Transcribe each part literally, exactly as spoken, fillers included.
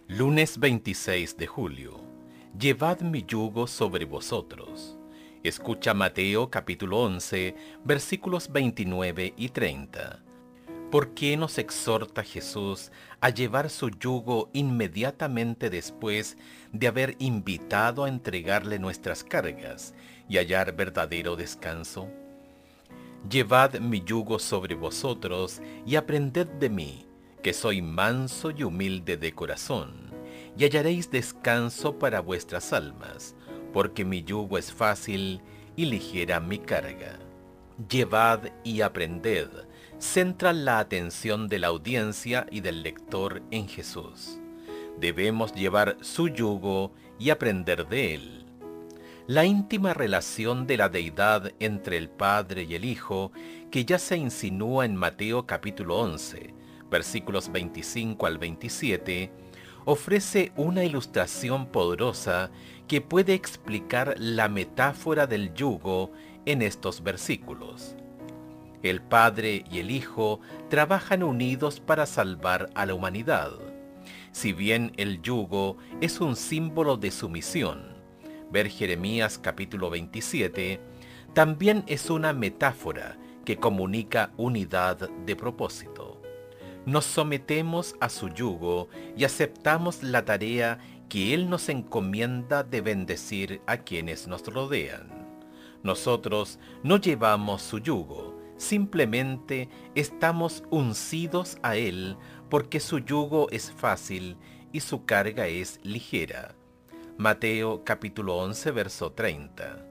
Lunes veintiséis de julio. Llevad mi yugo sobre vosotros. Escucha Mateo capítulo once, versículos veintinueve y treinta. ¿Por qué nos exhorta Jesús a llevar su yugo inmediatamente después de haber invitado a entregarle nuestras cargas y hallar verdadero descanso? Llevad mi yugo sobre vosotros y aprended de mí, que soy manso y humilde de corazón, y hallaréis descanso para vuestras almas, porque mi yugo es fácil y ligera mi carga. Llevad y aprended, centra la atención de la audiencia y del lector en Jesús. Debemos llevar su yugo y aprender de él. La íntima relación de la deidad entre el Padre y el Hijo, que ya se insinúa en Mateo capítulo once, versículos veinticinco al veintisiete, ofrece una ilustración poderosa que puede explicar la metáfora del yugo en estos versículos. El Padre y el Hijo trabajan unidos para salvar a la humanidad. Si bien el yugo es un símbolo de sumisión, ver Jeremías capítulo veintisiete, también es una metáfora que comunica unidad de propósito. Nos sometemos a su yugo y aceptamos la tarea que Él nos encomienda de bendecir a quienes nos rodean. Nosotros no llevamos su yugo, simplemente estamos uncidos a Él porque su yugo es fácil y su carga es ligera. Mateo capítulo once, verso treinta.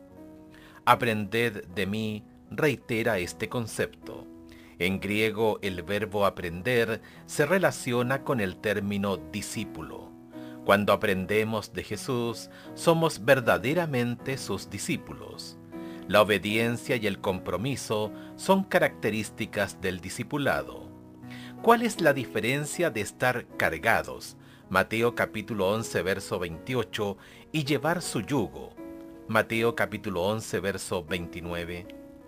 Aprended de mí reitera este concepto. En griego, el verbo aprender se relaciona con el término discípulo. Cuando aprendemos de Jesús, somos verdaderamente sus discípulos. La obediencia y el compromiso son características del discipulado. ¿Cuál es la diferencia de estar cargados? Mateo capítulo once, verso veintiocho, y llevar su yugo. Mateo capítulo once, verso veintinueve.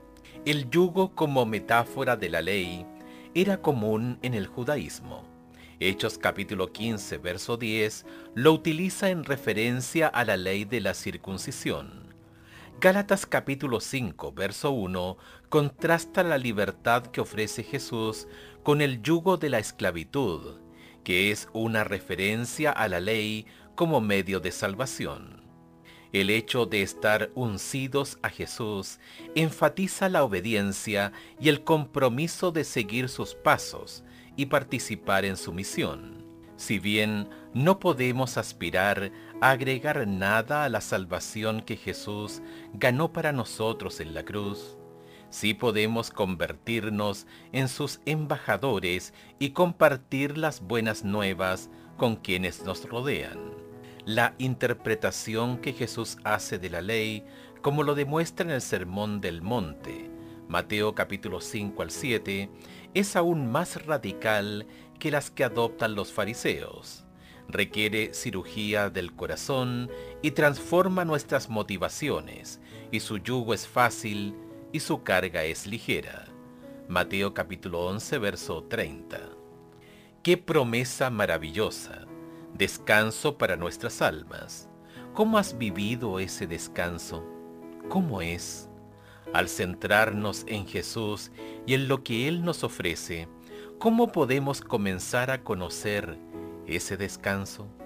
El yugo como metáfora de la ley era común en el judaísmo. Hechos capítulo quince, verso diez, lo utiliza en referencia a la ley de la circuncisión. Gálatas capítulo cinco, verso uno, contrasta la libertad que ofrece Jesús con el yugo de la esclavitud, que es una referencia a la ley como medio de salvación. El hecho de estar uncidos a Jesús enfatiza la obediencia y el compromiso de seguir sus pasos y participar en su misión. Si bien no podemos aspirar a agregar nada a la salvación que Jesús ganó para nosotros en la cruz, sí podemos convertirnos en sus embajadores y compartir las buenas nuevas con quienes nos rodean. La interpretación que Jesús hace de la ley, como lo demuestra en el Sermón del Monte, Mateo capítulo cinco al siete, es aún más radical que las que adoptan los fariseos. Requiere cirugía del corazón y transforma nuestras motivaciones, y su yugo es fácil y su carga es ligera. Mateo capítulo once, verso treinta. ¡Qué promesa maravillosa! Descanso para nuestras almas. ¿Cómo has vivido ese descanso? ¿Cómo es? Al centrarnos en Jesús y en lo que Él nos ofrece, ¿cómo podemos comenzar a conocer ese descanso?